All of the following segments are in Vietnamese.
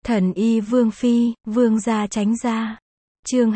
Thần y Vương Phi, Vương gia tránh ra. Chương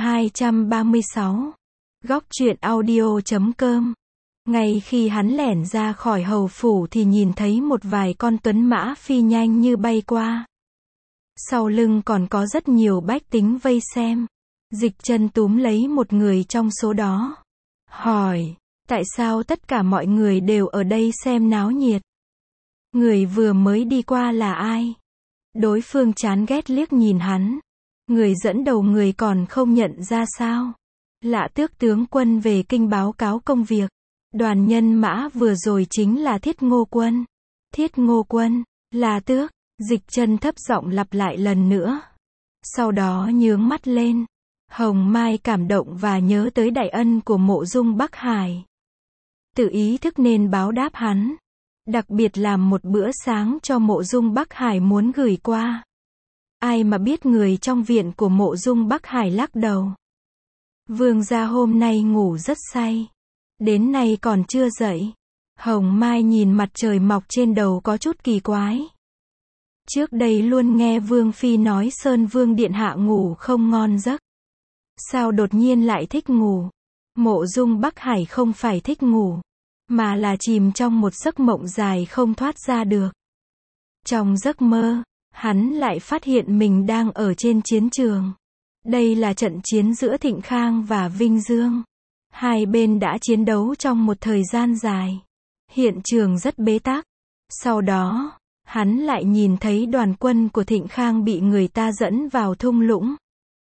236. Góc truyện audio.com. Ngay khi hắn lẻn ra khỏi hầu phủ thì nhìn thấy một vài con tuấn mã phi nhanh như bay qua. Sau lưng còn có rất nhiều bách tính vây xem. Dịch Chân túm lấy một người trong số đó. Hỏi, tại sao tất cả mọi người đều ở đây xem náo nhiệt? Người vừa mới đi qua là ai? Đối phương chán ghét liếc nhìn hắn. Người dẫn đầu người còn không nhận ra sao? Lạ Tước tướng quân về kinh báo cáo công việc. Đoàn nhân mã vừa rồi chính là Thiết Ngô Quân. Thiết Ngô Quân, Lạ Tước, Dịch Chân thấp giọng lặp lại lần nữa. Sau đó nhướng mắt lên. Hồng Mai cảm động và nhớ tới đại ân của Mộ Dung Bắc Hải. Tự ý thức nên báo đáp hắn. Đặc biệt làm một bữa sáng cho Mộ Dung Bắc Hải muốn gửi qua. Ai mà biết người trong viện của Mộ Dung Bắc Hải lắc đầu. Vương gia hôm nay ngủ rất say. Đến nay còn chưa dậy. Hồng Mai nhìn mặt trời mọc trên đầu có chút kỳ quái. Trước đây luôn nghe Vương Phi nói Sơn Vương Điện Hạ ngủ không ngon giấc. Sao đột nhiên lại thích ngủ? Mộ Dung Bắc Hải không phải thích ngủ, mà là chìm trong một giấc mộng dài không thoát ra được. Trong giấc mơ, hắn lại phát hiện mình đang ở trên chiến trường. Đây là trận chiến giữa Thịnh Khang và Vinh Dương. Hai bên đã chiến đấu trong một thời gian dài. Hiện trường rất bế tắc. Sau đó, hắn lại nhìn thấy đoàn quân của Thịnh Khang bị người ta dẫn vào thung lũng.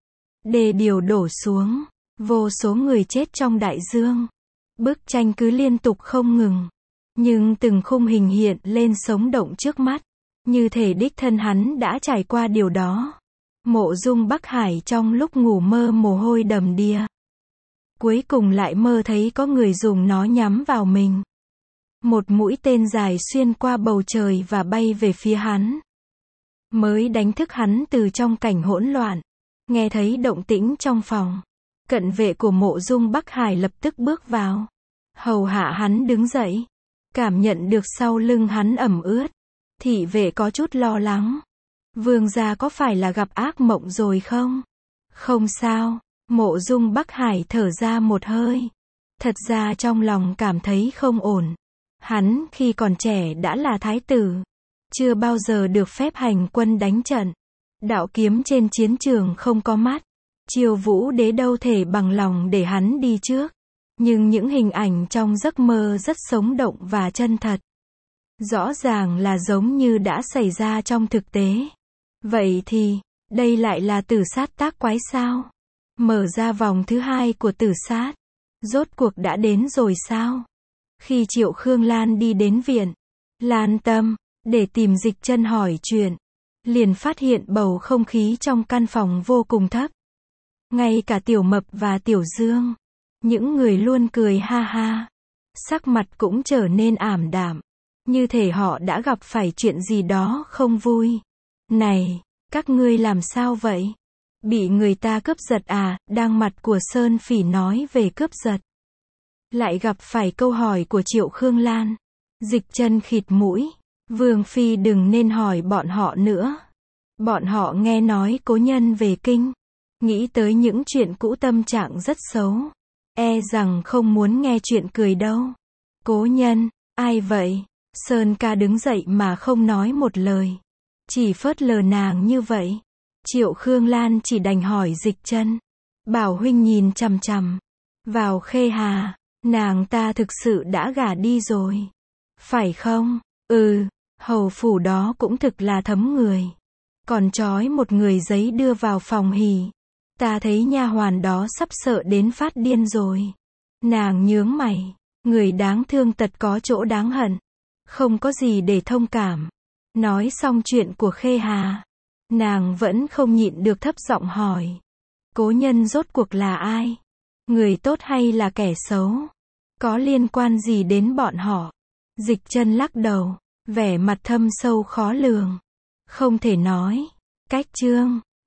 Đê điều đổ xuống, vô số người chết trong đại dương. Bức tranh cứ liên tục không ngừng. Nhưng từng khung hình hiện lên sống động trước mắt. Như thể đích thân hắn đã trải qua điều đó. Mộ Dung Bắc Hải trong lúc ngủ mơ mồ hôi đầm đìa. Cuối cùng lại mơ thấy có người dùng nó nhắm vào mình. Một mũi tên dài xuyên qua bầu trời và bay về phía hắn. Mới đánh thức hắn từ trong cảnh hỗn loạn. Nghe thấy động tĩnh trong phòng. Cận vệ của Mộ Dung Bắc Hải lập tức bước vào. Hầu hạ hắn đứng dậy. Cảm nhận được sau lưng hắn ẩm ướt. Thị vệ có chút lo lắng. Vương gia có phải là gặp ác mộng rồi không? Không sao. Mộ Dung Bắc Hải thở ra một hơi. Thật ra trong lòng cảm thấy không ổn. Hắn khi còn trẻ đã là thái tử. Chưa bao giờ được phép hành quân đánh trận. Đạo kiếm trên chiến trường không có mắt. Triều Vũ Đế đâu thể bằng lòng để hắn đi trước. Nhưng những hình ảnh trong giấc mơ rất sống động và chân thật. Rõ ràng là giống như đã xảy ra trong thực tế. Vậy thì, đây lại là tử sát tác quái sao? Mở ra vòng thứ hai của tử sát. Rốt cuộc đã đến rồi sao? Khi Triệu Khương Lan đi đến viện, Lan Tâm, để tìm Dịch Chân hỏi chuyện, liền phát hiện bầu không khí trong căn phòng vô cùng thấp. Ngay cả Tiểu Mập và Tiểu Dương, những người luôn cười ha ha, sắc mặt cũng trở nên ảm đạm, như thể họ đã gặp phải chuyện gì đó không vui. Này, các ngươi làm sao vậy? Bị người ta cướp giật à? Đang mặt của Sơn Phỉ nói về cướp giật. Lại gặp phải câu hỏi của Triệu Khương Lan. Dịch Chân khịt mũi. Vương Phi đừng nên hỏi bọn họ nữa. Bọn họ nghe nói cố nhân về kinh. Nghĩ tới những chuyện cũ tâm trạng rất xấu. E rằng không muốn nghe chuyện cười đâu. Cố nhân, ai vậy? Sơn ca đứng dậy mà không nói một lời. Chỉ phớt lờ nàng như vậy. Triệu Khương Lan chỉ đành hỏi Dịch Chân. Bảo huynh nhìn chằm chằm vào Khê Hà. Nàng ta thực sự đã gả đi rồi. Phải không? Ừ, hầu phủ đó cũng thực là thấm người. Còn trói một người giấy đưa vào phòng hỉ. Ta thấy nha hoàn đó sắp sợ đến phát điên rồi. Nàng nhướng mày. Người đáng thương tật có chỗ đáng hận. Không có gì để thông cảm. Nói xong chuyện của Khê Hà. Nàng vẫn không nhịn được thấp giọng hỏi. Cố nhân rốt cuộc là ai? Người tốt hay là kẻ xấu? Có liên quan gì đến bọn họ? Dịch Chân lắc đầu. Vẻ mặt thâm sâu khó lường. Không thể nói. Cách chương.